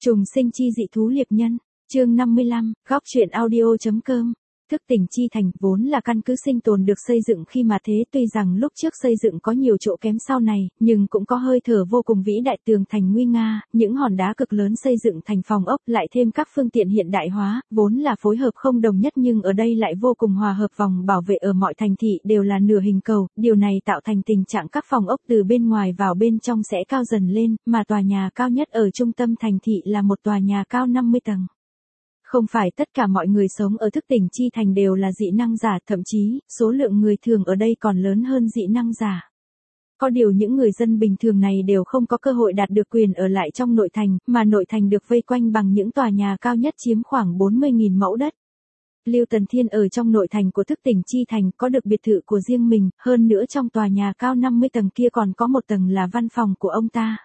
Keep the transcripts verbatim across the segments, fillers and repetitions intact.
Trùng sinh chi dị thú liệp nhân, chương năm mươi lăm, góc truyện audio.com. Thức tỉnh chi thành vốn là căn cứ sinh tồn được xây dựng khi mà thế, tuy rằng lúc trước xây dựng có nhiều chỗ kém sau này, nhưng cũng có hơi thở vô cùng vĩ đại, tường thành nguy nga, những hòn đá cực lớn xây dựng thành phòng ốc, lại thêm các phương tiện hiện đại hóa, vốn là phối hợp không đồng nhất nhưng ở đây lại vô cùng hòa hợp. Vòng bảo vệ ở mọi thành thị đều là nửa hình cầu, điều này tạo thành tình trạng các phòng ốc từ bên ngoài vào bên trong sẽ cao dần lên, mà tòa nhà cao nhất ở trung tâm thành thị là một tòa nhà cao năm mươi tầng. Không phải tất cả mọi người sống ở thức tỉnh chi thành đều là dị năng giả, thậm chí, số lượng người thường ở đây còn lớn hơn dị năng giả. Có điều những người dân bình thường này đều không có cơ hội đạt được quyền ở lại trong nội thành, mà nội thành được vây quanh bằng những tòa nhà cao nhất chiếm khoảng bốn mươi nghìn mẫu đất. Lưu Tần Thiên ở trong nội thành của thức tỉnh chi thành có được biệt thự của riêng mình, hơn nữa trong tòa nhà cao năm mươi tầng kia còn có một tầng là văn phòng của ông ta.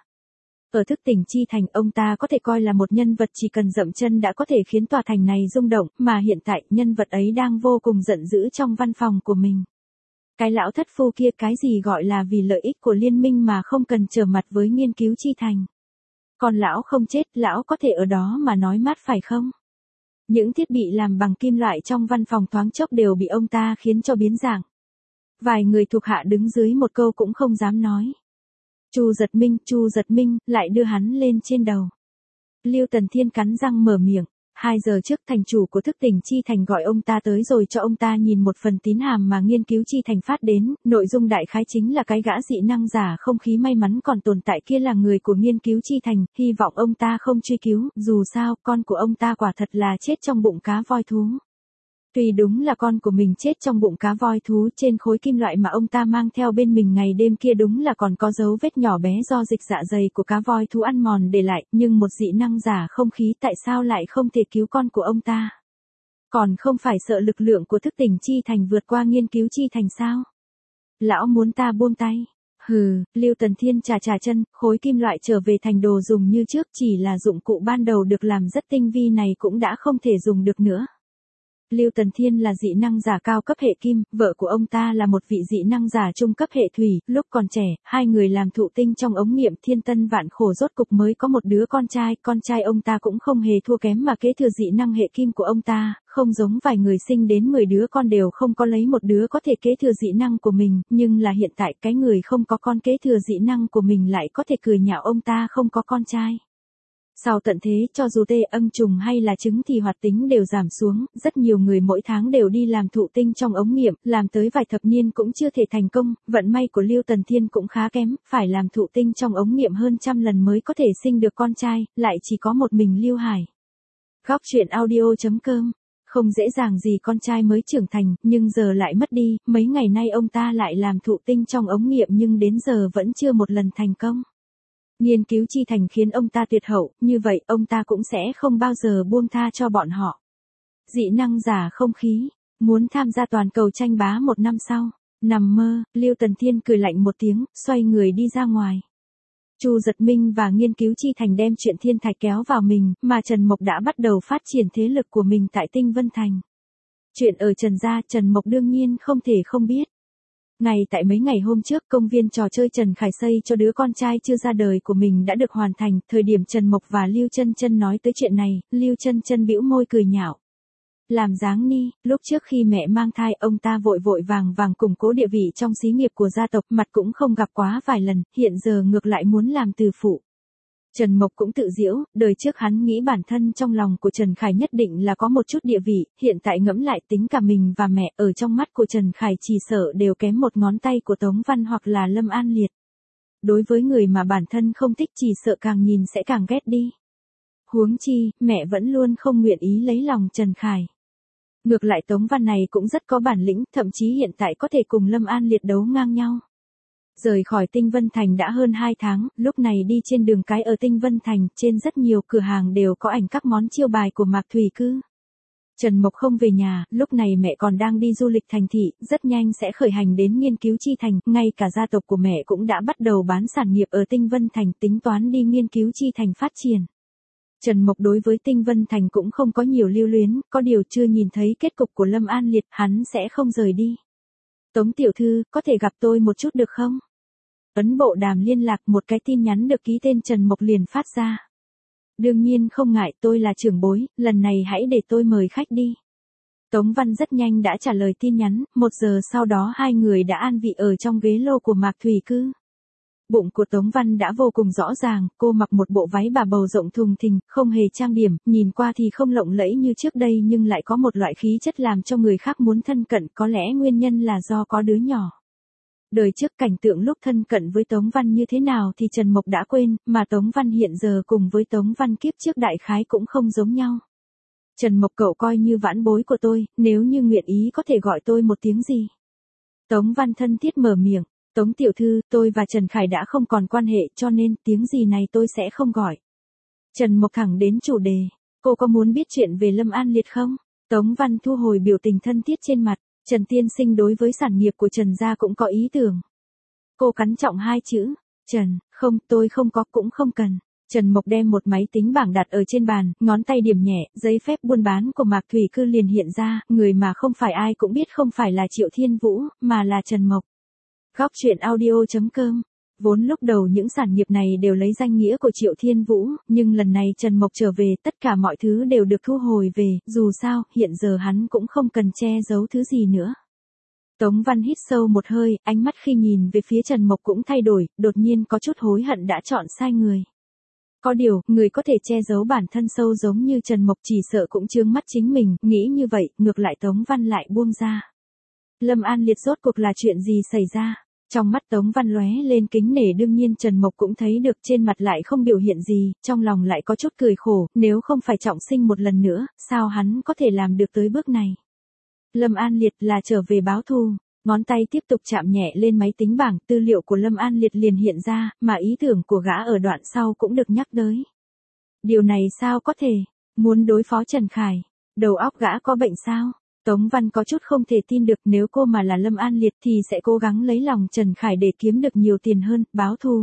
Ở thức tỉnh chi thành, ông ta có thể coi là một nhân vật chỉ cần dậm chân đã có thể khiến tòa thành này rung động, mà hiện tại nhân vật ấy đang vô cùng giận dữ trong văn phòng của mình. Cái lão thất phu kia, cái gì gọi là vì lợi ích của liên minh mà không cần trở mặt với nghiên cứu chi thành. Còn lão không chết, lão có thể ở đó mà nói mát phải không? Những thiết bị làm bằng kim loại trong văn phòng thoáng chốc đều bị ông ta khiến cho biến dạng. Vài người thuộc hạ đứng dưới một câu cũng không dám nói. Chu Giật Minh, Chu Giật Minh, lại đưa hắn lên trên đầu. Lưu Tần Thiên cắn răng mở miệng. Hai giờ trước thành chủ của thức tỉnh chi thành gọi ông ta tới rồi cho ông ta nhìn một phần tín hàm mà nghiên cứu chi thành phát đến, nội dung đại khái chính là cái gã dị năng giả không khí may mắn còn tồn tại kia là người của nghiên cứu chi thành, hy vọng ông ta không truy cứu, dù sao con của ông ta quả thật là chết trong bụng cá voi thú. Tuy đúng là con của mình chết trong bụng cá voi thú, trên khối kim loại mà ông ta mang theo bên mình ngày đêm kia đúng là còn có dấu vết nhỏ bé do dịch dạ dày của cá voi thú ăn mòn để lại, nhưng một dị năng giả không khí tại sao lại không thể cứu con của ông ta? Còn không phải sợ lực lượng của thức tỉnh chi thành vượt qua nghiên cứu chi thành sao? Lão muốn ta buông tay? Hừ, Lưu Tần Thiên chà chà chân, khối kim loại trở về thành đồ dùng như trước, chỉ là dụng cụ ban đầu được làm rất tinh vi này cũng đã không thể dùng được nữa. Lưu Tần Thiên là dị năng giả cao cấp hệ kim, vợ của ông ta là một vị dị năng giả trung cấp hệ thủy, lúc còn trẻ, hai người làm thụ tinh trong ống nghiệm, thiên tân vạn khổ rốt cục mới có một đứa con trai, con trai ông ta cũng không hề thua kém mà kế thừa dị năng hệ kim của ông ta, không giống vài người sinh đến mười đứa con đều không có lấy một đứa có thể kế thừa dị năng của mình, nhưng là hiện tại cái người không có con kế thừa dị năng của mình lại có thể cười nhạo ông ta không có con trai. Sau tận thế, cho dù tê âm trùng hay là trứng thì hoạt tính đều giảm xuống, rất nhiều người mỗi tháng đều đi làm thụ tinh trong ống nghiệm, làm tới vài thập niên cũng chưa thể thành công, vận may của Lưu Tần Thiên cũng khá kém, phải làm thụ tinh trong ống nghiệm hơn trăm lần mới có thể sinh được con trai, lại chỉ có một mình Lưu Hải. Góc truyện audio.com. Không dễ dàng gì con trai mới trưởng thành, nhưng giờ lại mất đi, mấy ngày nay ông ta lại làm thụ tinh trong ống nghiệm nhưng đến giờ vẫn chưa một lần thành công. Nghiên cứu chi thành khiến ông ta tuyệt hậu, như vậy ông ta cũng sẽ không bao giờ buông tha cho bọn họ. Dị năng giả không khí, muốn tham gia toàn cầu tranh bá một năm sau. Nằm mơ, Lưu Tần Thiên cười lạnh một tiếng, xoay người đi ra ngoài. Chu Giật Minh và nghiên cứu chi thành đem chuyện thiên thạch kéo vào mình, mà Trần Mộc đã bắt đầu phát triển thế lực của mình tại Tinh Vân Thành. Chuyện ở Trần gia, Trần Mộc đương nhiên không thể không biết. Ngay tại mấy ngày hôm trước, công viên trò chơi Trần Khải xây cho đứa con trai chưa ra đời của mình đã được hoàn thành, thời điểm Trần Mộc và Lưu Chân Chân nói tới chuyện này, Lưu Chân Chân bĩu môi cười nhạo. Làm dáng ni, lúc trước khi mẹ mang thai, ông ta vội vội vàng vàng củng cố địa vị trong xí nghiệp của gia tộc, mặt cũng không gặp quá vài lần, hiện giờ ngược lại muốn làm từ phụ. Trần Mộc cũng tự giễu, đời trước hắn nghĩ bản thân trong lòng của Trần Khải nhất định là có một chút địa vị, hiện tại ngẫm lại tính cả mình và mẹ ở trong mắt của Trần Khải chỉ sợ đều kém một ngón tay của Tống Văn hoặc là Lâm An Liệt. Đối với người mà bản thân không thích chỉ sợ càng nhìn sẽ càng ghét đi. Huống chi, mẹ vẫn luôn không nguyện ý lấy lòng Trần Khải. Ngược lại Tống Văn này cũng rất có bản lĩnh, thậm chí hiện tại có thể cùng Lâm An Liệt đấu ngang nhau. Rời khỏi Tinh Vân Thành đã hơn hai tháng, lúc này đi trên đường cái ở Tinh Vân Thành, trên rất nhiều cửa hàng đều có ảnh các món chiêu bài của Mạc Thủy Cư. Trần Mộc không về nhà, lúc này mẹ còn đang đi du lịch thành thị, rất nhanh sẽ khởi hành đến nghiên cứu chi thành, ngay cả gia tộc của mẹ cũng đã bắt đầu bán sản nghiệp ở Tinh Vân Thành, tính toán đi nghiên cứu chi thành phát triển. Trần Mộc đối với Tinh Vân Thành cũng không có nhiều lưu luyến, có điều chưa nhìn thấy kết cục của Lâm An Liệt, hắn sẽ không rời đi. Tống tiểu thư, có thể gặp tôi một chút được không? Ấn bộ đàm liên lạc, một cái tin nhắn được ký tên Trần Mộc liền phát ra. Đương nhiên không ngại, tôi là trưởng bối, lần này hãy để tôi mời khách đi. Tống Văn rất nhanh đã trả lời tin nhắn, một giờ sau đó hai người đã an vị ở trong ghế lô của Mạc Thủy Cư. Bụng của Tống Văn đã vô cùng rõ ràng, cô mặc một bộ váy bà bầu rộng thùng thình, không hề trang điểm, nhìn qua thì không lộng lẫy như trước đây nhưng lại có một loại khí chất làm cho người khác muốn thân cận, có lẽ nguyên nhân là do có đứa nhỏ. Đời trước cảnh tượng lúc thân cận với Tống Văn như thế nào thì Trần Mộc đã quên, mà Tống Văn hiện giờ cùng với Tống Văn kiếp trước đại khái cũng không giống nhau. Trần Mộc cậu coi như vãn bối của tôi, nếu như nguyện ý có thể gọi tôi một tiếng gì. Tống Văn thân thiết mở miệng, Tống tiểu thư, tôi và Trần Khải đã không còn quan hệ cho nên tiếng gì này tôi sẽ không gọi. Trần Mộc thẳng đến chủ đề, cô có muốn biết chuyện về Lâm An Liệt không? Tống Văn thu hồi biểu tình thân thiết trên mặt, Trần tiên sinh đối với sản nghiệp của Trần gia cũng có ý tưởng. Cô cắn trọng hai chữ, Trần, không, tôi không có, cũng không cần. Trần Mộc đem một máy tính bảng đặt ở trên bàn, ngón tay điểm nhẹ, giấy phép buôn bán của Mạc Thủy Cư liền hiện ra, người mà không phải ai cũng biết không phải là Triệu Thiên Vũ, mà là Trần Mộc. Góc truyện audio chấm com. Vốn lúc đầu những sản nghiệp này đều lấy danh nghĩa của Triệu Thiên Vũ, nhưng lần này Trần Mộc trở về, tất cả mọi thứ đều được thu hồi về, dù sao, hiện giờ hắn cũng không cần che giấu thứ gì nữa. Tống Văn hít sâu một hơi, ánh mắt khi nhìn về phía Trần Mộc cũng thay đổi, đột nhiên có chút hối hận đã chọn sai người. Có điều, người có thể che giấu bản thân sâu giống như Trần Mộc chỉ sợ cũng chướng mắt chính mình, nghĩ như vậy, ngược lại Tống Văn lại buông ra. Lâm An Liệt rốt cuộc là chuyện gì xảy ra? Trong mắt Tống Văn lóe lên kính nể, đương nhiên Trần Mộc cũng thấy được, trên mặt lại không biểu hiện gì, trong lòng lại có chút cười khổ, nếu không phải trọng sinh một lần nữa, sao hắn có thể làm được tới bước này? Lâm An Liệt là trở về báo thù, ngón tay tiếp tục chạm nhẹ lên máy tính bảng, tư liệu của Lâm An Liệt liền hiện ra, mà ý tưởng của gã ở đoạn sau cũng được nhắc tới. Điều này sao có thể? Muốn đối phó Trần Khải? Đầu óc gã có bệnh sao? Tống Văn có chút không thể tin được, nếu cô mà là Lâm An Liệt thì sẽ cố gắng lấy lòng Trần Khải để kiếm được nhiều tiền hơn, báo thù.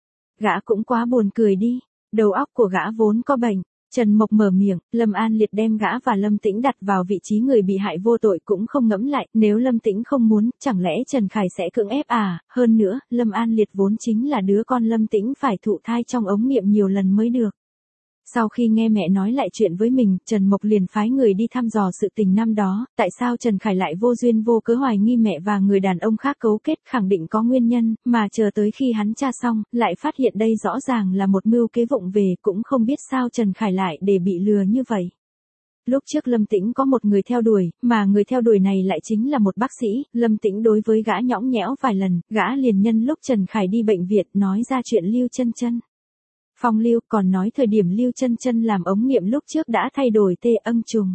Gã cũng quá buồn cười đi, đầu óc của gã vốn có bệnh. Trần Mộc mở miệng, Lâm An Liệt đem gã và Lâm Tĩnh đặt vào vị trí người bị hại vô tội cũng không ngẫm lại, nếu Lâm Tĩnh không muốn, chẳng lẽ Trần Khải sẽ cưỡng ép à, hơn nữa, Lâm An Liệt vốn chính là đứa con Lâm Tĩnh phải thụ thai trong ống nghiệm nhiều lần mới được. Sau khi nghe mẹ nói lại chuyện với mình, Trần Mộc liền phái người đi thăm dò sự tình năm đó, tại sao Trần Khải lại vô duyên vô cớ hoài nghi mẹ và người đàn ông khác cấu kết, khẳng định có nguyên nhân, mà chờ tới khi hắn tra xong, lại phát hiện đây rõ ràng là một mưu kế vụng về, cũng không biết sao Trần Khải lại để bị lừa như vậy. Lúc trước Lâm Tĩnh có một người theo đuổi, mà người theo đuổi này lại chính là một bác sĩ, Lâm Tĩnh đối với gã nhõng nhẽo vài lần, gã liền nhân lúc Trần Khải đi bệnh viện nói ra chuyện Lưu Chân Chân. Phong Lưu còn nói thời điểm Lưu Chân Chân làm ống nghiệm lúc trước đã thay đổi tê âm trùng.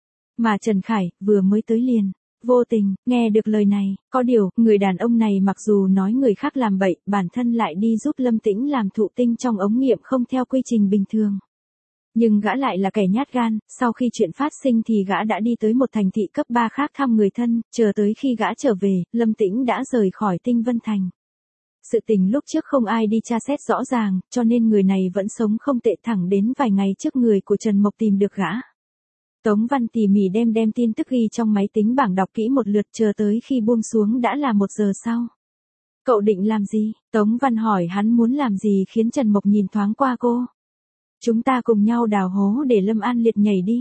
Mà Trần Khải vừa mới tới liền, vô tình, nghe được lời này, có điều, người đàn ông này mặc dù nói người khác làm bậy, bản thân lại đi giúp Lâm Tĩnh làm thụ tinh trong ống nghiệm không theo quy trình bình thường. Nhưng gã lại là kẻ nhát gan, sau khi chuyện phát sinh thì gã đã đi tới một thành thị cấp ba khác thăm người thân, chờ tới khi gã trở về, Lâm Tĩnh đã rời khỏi Tinh Vân Thành. Sự tình lúc trước không ai đi tra xét rõ ràng, cho nên người này vẫn sống không tệ, thẳng đến vài ngày trước người của Trần Mộc tìm được gã. Tống Văn tỉ mỉ đem đem tin tức ghi trong máy tính bảng đọc kỹ một lượt, chờ tới khi buông xuống đã là một giờ sau. Cậu định làm gì? Tống Văn hỏi hắn muốn làm gì khiến Trần Mộc nhìn thoáng qua cô. Chúng ta cùng nhau đào hố để Lâm An Liệt nhảy đi.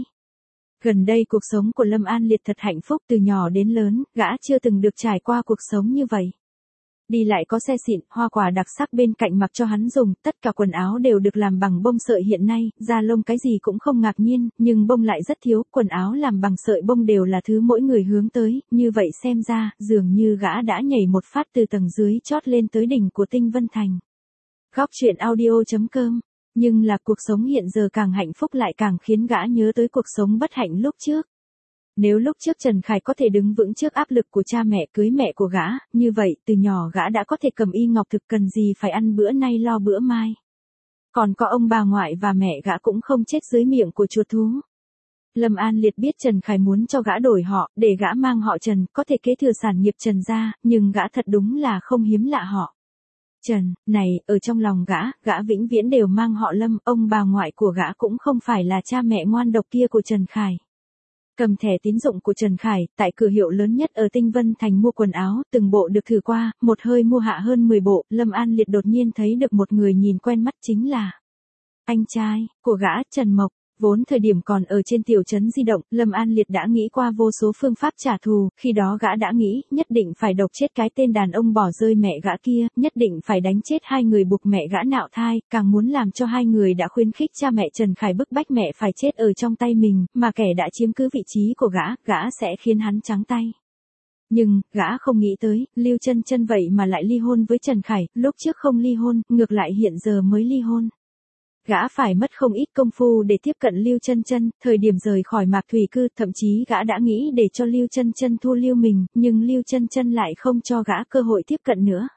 Gần đây cuộc sống của Lâm An Liệt thật hạnh phúc, từ nhỏ đến lớn, gã chưa từng được trải qua cuộc sống như vậy. Đi lại có xe xịn, hoa quả đặc sắc bên cạnh mặc cho hắn dùng, tất cả quần áo đều được làm bằng bông sợi, hiện nay, da lông cái gì cũng không ngạc nhiên, nhưng bông lại rất thiếu, quần áo làm bằng sợi bông đều là thứ mỗi người hướng tới, như vậy xem ra, dường như gã đã nhảy một phát từ tầng dưới chót lên tới đỉnh của Tinh Vân Thành. Góc truyện audio chấm com. Nhưng là cuộc sống hiện giờ càng hạnh phúc lại càng khiến gã nhớ tới cuộc sống bất hạnh lúc trước. Nếu lúc trước Trần Khải có thể đứng vững trước áp lực của cha mẹ cưới mẹ của gã, như vậy từ nhỏ gã đã có thể cầm y ngọc thực, cần gì phải ăn bữa nay lo bữa mai. Còn có ông bà ngoại và mẹ gã cũng không chết dưới miệng của chuột thú. Lâm An Liệt biết Trần Khải muốn cho gã đổi họ, để gã mang họ Trần, có thể kế thừa sản nghiệp Trần gia, nhưng gã thật đúng là không hiếm lạ họ. Trần, này, ở trong lòng gã, gã vĩnh viễn đều mang họ Lâm, ông bà ngoại của gã cũng không phải là cha mẹ ngoan độc kia của Trần Khải. Cầm thẻ tín dụng của Trần Khải, tại cửa hiệu lớn nhất ở Tinh Vân Thành mua quần áo, từng bộ được thử qua, một hơi mua hạ hơn mười bộ, Lâm An Liệt đột nhiên thấy được một người nhìn quen mắt, chính là Anh trai của gã, Trần Mộc. Vốn thời điểm còn ở trên tiểu trấn di động, Lâm An Liệt đã nghĩ qua vô số phương pháp trả thù, khi đó gã đã nghĩ, nhất định phải độc chết cái tên đàn ông bỏ rơi mẹ gã kia, nhất định phải đánh chết hai người buộc mẹ gã nạo thai, càng muốn làm cho hai người đã khuyến khích cha mẹ Trần Khải bức bách mẹ phải chết ở trong tay mình, mà kẻ đã chiếm cứ vị trí của gã, gã sẽ khiến hắn trắng tay. Nhưng, gã không nghĩ tới, Lưu Chân Chân vậy mà lại ly hôn với Trần Khải, lúc trước không ly hôn, ngược lại hiện giờ mới ly hôn. Gã phải mất không ít công phu để tiếp cận Lưu Chân Chân, thời điểm rời khỏi Mạc Thủy Cư, thậm chí gã đã nghĩ để cho Lưu Chân Chân thu lưu mình, nhưng Lưu Chân Chân lại không cho gã cơ hội tiếp cận nữa.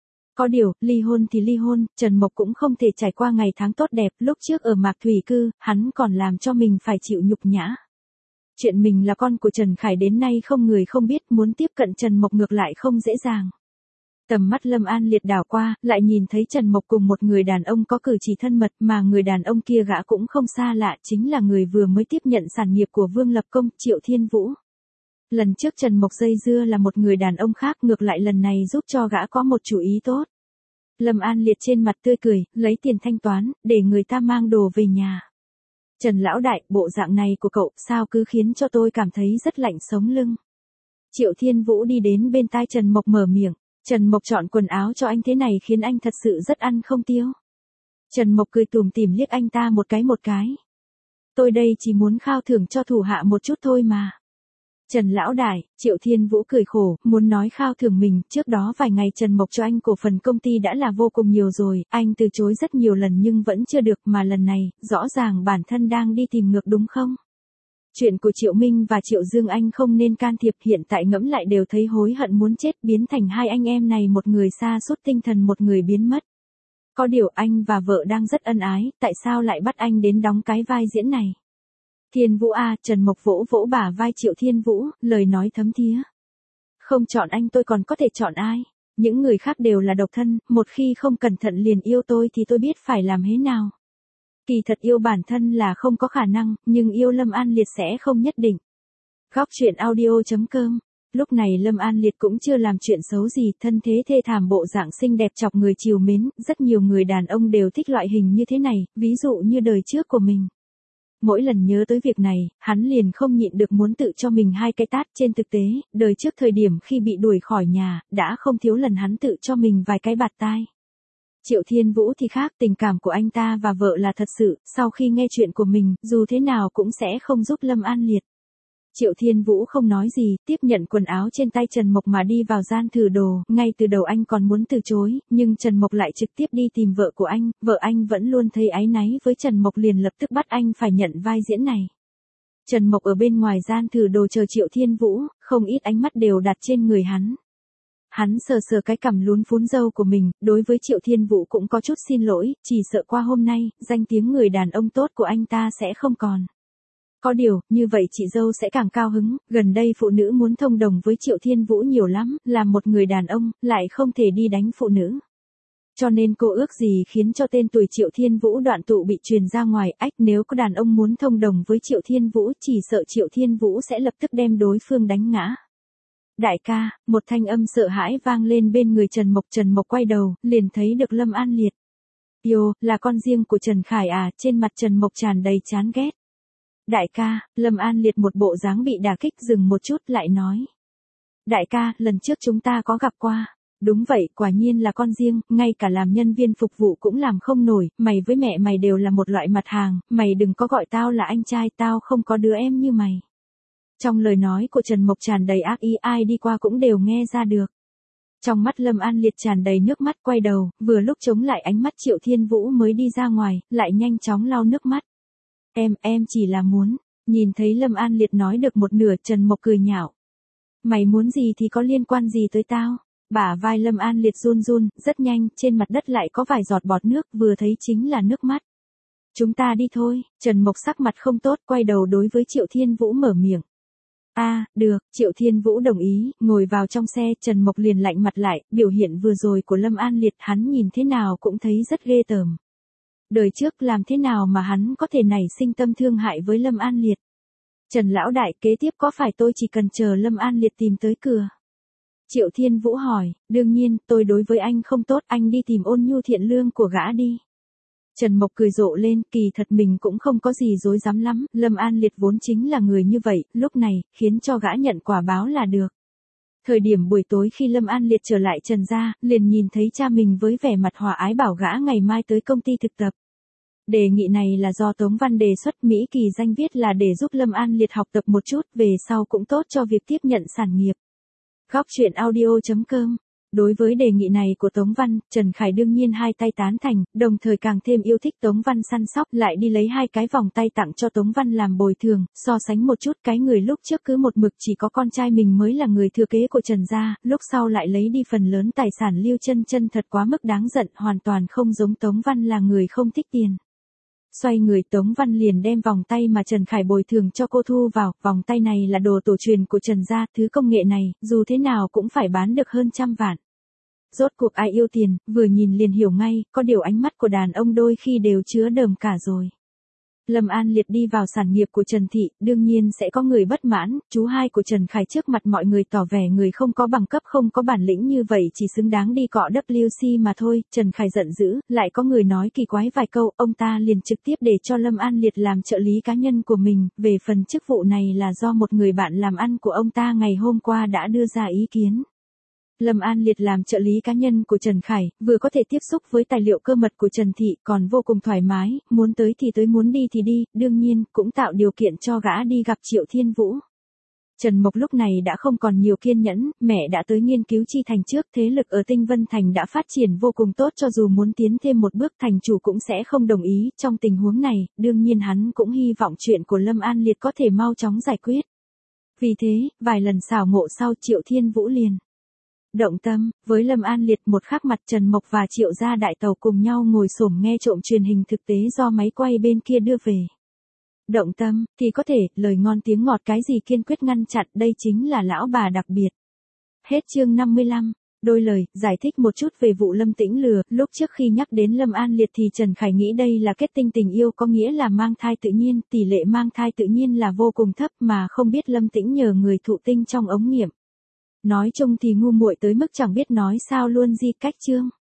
Có điều, ly hôn thì ly hôn, Trần Mộc cũng không thể trải qua ngày tháng tốt đẹp, lúc trước ở Mạc Thủy Cư, hắn còn làm cho mình phải chịu nhục nhã. Chuyện mình là con của Trần Khải đến nay không người không biết, muốn tiếp cận Trần Mộc ngược lại không dễ dàng. Tầm mắt Lâm An Liệt đảo qua, lại nhìn thấy Trần Mộc cùng một người đàn ông có cử chỉ thân mật, mà người đàn ông kia gã cũng không xa lạ, chính là người vừa mới tiếp nhận sản nghiệp của Vương Lập Công, Triệu Thiên Vũ. Lần trước Trần Mộc dây dưa là một người đàn ông khác, ngược lại lần này giúp cho gã có một chủ ý tốt. Lâm An Liệt trên mặt tươi cười, lấy tiền thanh toán, để người ta mang đồ về nhà. Trần lão đại, bộ dạng này của cậu, sao cứ khiến cho tôi cảm thấy rất lạnh sống lưng. Triệu Thiên Vũ đi đến bên tai Trần Mộc mở miệng. Trần Mộc chọn quần áo cho anh thế này khiến anh thật sự rất ăn không tiêu. Trần Mộc cười tủm tỉm liếc anh ta một cái một cái. Tôi đây chỉ muốn khao thưởng cho thủ hạ một chút thôi mà. Trần lão đại, Triệu Thiên Vũ cười khổ, muốn nói khao thưởng mình, trước đó vài ngày Trần Mộc cho anh cổ phần công ty đã là vô cùng nhiều rồi, anh từ chối rất nhiều lần nhưng vẫn chưa được, mà lần này, rõ ràng bản thân đang đi tìm ngược đúng không? Chuyện của Triệu Minh và Triệu Dương anh không nên can thiệp, hiện tại ngẫm lại đều thấy hối hận muốn chết, biến thành hai anh em này, một người sa sút tinh thần, một người biến mất. Có điều anh và vợ đang rất ân ái, tại sao lại bắt anh đến đóng cái vai diễn này? Thiên Vũ a, Trần Mộc vỗ vỗ bả vai Triệu Thiên Vũ, lời nói thấm thía. Không chọn anh tôi còn có thể chọn ai? Những người khác đều là độc thân, một khi không cẩn thận liền yêu tôi thì tôi biết phải làm thế nào. Kỳ thật yêu bản thân là không có khả năng, nhưng yêu Lâm An Liệt sẽ không nhất định. Góc truyện audio chấm com. Lúc này Lâm An Liệt cũng chưa làm chuyện xấu gì, thân thế thê thảm, bộ dạng xinh đẹp chọc người chiều mến, rất nhiều người đàn ông đều thích loại hình như thế này, ví dụ như đời trước của mình. Mỗi lần nhớ tới việc này, hắn liền không nhịn được muốn tự cho mình hai cái tát, trên thực tế, đời trước thời điểm khi bị đuổi khỏi nhà, đã không thiếu lần hắn tự cho mình vài cái bạt tai. Triệu Thiên Vũ thì khác, tình cảm của anh ta và vợ là thật sự, sau khi nghe chuyện của mình, dù thế nào cũng sẽ không giúp Lâm An Liệt. Triệu Thiên Vũ không nói gì, tiếp nhận quần áo trên tay Trần Mộc mà đi vào gian thử đồ, ngay từ đầu anh còn muốn từ chối, nhưng Trần Mộc lại trực tiếp đi tìm vợ của anh, vợ anh vẫn luôn thấy áy náy với Trần Mộc liền lập tức bắt anh phải nhận vai diễn này. Trần Mộc ở bên ngoài gian thử đồ chờ Triệu Thiên Vũ, không ít ánh mắt đều đặt trên người hắn. Hắn sờ sờ cái cằm lún phún râu của mình, đối với Triệu Thiên Vũ cũng có chút xin lỗi, chỉ sợ qua hôm nay, danh tiếng người đàn ông tốt của anh ta sẽ không còn. Có điều, như vậy chị dâu sẽ càng cao hứng, gần đây phụ nữ muốn thông đồng với Triệu Thiên Vũ nhiều lắm, làm một người đàn ông, lại không thể đi đánh phụ nữ. Cho nên cô ước gì khiến cho tên tuổi Triệu Thiên Vũ đoạn tụ bị truyền ra ngoài, ách nếu có đàn ông muốn thông đồng với Triệu Thiên Vũ, chỉ sợ Triệu Thiên Vũ sẽ lập tức đem đối phương đánh ngã. Đại ca, một thanh âm sợ hãi vang lên bên người Trần Mộc, Trần Mộc quay đầu, liền thấy được Lâm An Liệt. Yo, là con riêng của Trần Khải à, trên mặt Trần Mộc tràn đầy chán ghét. Đại ca, Lâm An Liệt một bộ dáng bị đả kích, dừng một chút lại nói. Đại ca, lần trước chúng ta có gặp qua. Đúng vậy, quả nhiên là con riêng, ngay cả làm nhân viên phục vụ cũng làm không nổi, mày với mẹ mày đều là một loại mặt hàng, mày đừng có gọi tao là anh trai, tao không có đứa em như mày. Trong lời nói của Trần Mộc tràn đầy ác ý, ai đi qua cũng đều nghe ra được. Trong mắt Lâm An Liệt tràn đầy nước mắt, quay đầu, vừa lúc chống lại ánh mắt Triệu Thiên Vũ mới đi ra ngoài, lại nhanh chóng lau nước mắt. Em, em chỉ là muốn, nhìn thấy Lâm An Liệt nói được một nửa, Trần Mộc cười nhạo. Mày muốn gì thì có liên quan gì tới tao? Bả vai Lâm An Liệt run run, rất nhanh, trên mặt đất lại có vài giọt bọt nước, vừa thấy chính là nước mắt. Chúng ta đi thôi, Trần Mộc sắc mặt không tốt, quay đầu đối với Triệu Thiên Vũ mở miệng. A, à, được, Triệu Thiên Vũ đồng ý, ngồi vào trong xe, Trần Mộc liền lạnh mặt lại, biểu hiện vừa rồi của Lâm An Liệt hắn nhìn thế nào cũng thấy rất ghê tởm. Đời trước làm thế nào mà hắn có thể nảy sinh tâm thương hại với Lâm An Liệt? Trần lão đại, kế tiếp có phải tôi chỉ cần chờ Lâm An Liệt tìm tới cửa? Triệu Thiên Vũ hỏi, đương nhiên, tôi đối với anh không tốt, anh đi tìm Ôn Nhu Thiện Lương của gã đi. Trần Mộc cười rộ lên, kỳ thật mình cũng không có gì dối dám lắm, Lâm An Liệt vốn chính là người như vậy, lúc này, khiến cho gã nhận quả báo là được. Thời điểm buổi tối khi Lâm An Liệt trở lại Trần gia, liền nhìn thấy cha mình với vẻ mặt hòa ái bảo gã ngày mai tới công ty thực tập. Đề nghị này là do Tống Văn đề xuất, Mỹ Kỳ danh viết là để giúp Lâm An Liệt học tập một chút, về sau cũng tốt cho việc tiếp nhận sản nghiệp. Góc truyện audio chấm com. Đối với đề nghị này của Tống Văn, Trần Khải đương nhiên hai tay tán thành, đồng thời càng thêm yêu thích Tống Văn săn sóc, lại đi lấy hai cái vòng tay tặng cho Tống Văn làm bồi thường, so sánh một chút cái người lúc trước cứ một mực chỉ có con trai mình mới là người thừa kế của Trần gia, lúc sau lại lấy đi phần lớn tài sản Lưu Chân Chân thật quá mức đáng giận, hoàn toàn không giống Tống Văn là người không thích tiền. Xoay người Tống Văn liền đem vòng tay mà Trần Khải bồi thường cho cô thu vào, vòng tay này là đồ tổ truyền của Trần gia, thứ công nghệ này, dù thế nào cũng phải bán được hơn trăm vạn. Rốt cuộc ai yêu tiền, vừa nhìn liền hiểu ngay, có điều ánh mắt của đàn ông đôi khi đều chứa đờm cả rồi. Lâm An Liệt đi vào sản nghiệp của Trần Thị, đương nhiên sẽ có người bất mãn, chú hai của Trần Khải trước mặt mọi người tỏ vẻ người không có bằng cấp không có bản lĩnh như vậy chỉ xứng đáng đi cọ W C mà thôi, Trần Khải giận dữ, lại có người nói kỳ quái vài câu, ông ta liền trực tiếp để cho Lâm An Liệt làm trợ lý cá nhân của mình, về phần chức vụ này là do một người bạn làm ăn của ông ta ngày hôm qua đã đưa ra ý kiến. Lâm An Liệt làm trợ lý cá nhân của Trần Khải, vừa có thể tiếp xúc với tài liệu cơ mật của Trần Thị, còn vô cùng thoải mái, muốn tới thì tới muốn đi thì đi, đương nhiên, cũng tạo điều kiện cho gã đi gặp Triệu Thiên Vũ. Trần Mộc lúc này đã không còn nhiều kiên nhẫn, mẹ đã tới nghiên cứu chi thành trước, thế lực ở Tinh Vân Thành đã phát triển vô cùng tốt cho dù muốn tiến thêm một bước thành chủ cũng sẽ không đồng ý, trong tình huống này, đương nhiên hắn cũng hy vọng chuyện của Lâm An Liệt có thể mau chóng giải quyết. Vì thế, vài lần xảo ngộ sau Triệu Thiên Vũ liền động tâm, với Lâm An Liệt một khác mặt Trần Mộc và Triệu gia đại tàu cùng nhau ngồi xổm nghe trộm truyền hình thực tế do máy quay bên kia đưa về. Động tâm, thì có thể, lời ngon tiếng ngọt cái gì kiên quyết ngăn chặn, đây chính là lão bà đặc biệt. Hết chương năm mươi lăm. Đôi lời, giải thích một chút về vụ Lâm Tĩnh lừa, lúc trước khi nhắc đến Lâm An Liệt thì Trần Khải nghĩ đây là kết tinh tình yêu có nghĩa là mang thai tự nhiên, tỷ lệ mang thai tự nhiên là vô cùng thấp mà không biết Lâm Tĩnh nhờ người thụ tinh trong ống nghiệm. Nói chung thì ngu muội tới mức chẳng biết nói sao luôn, di cách chương.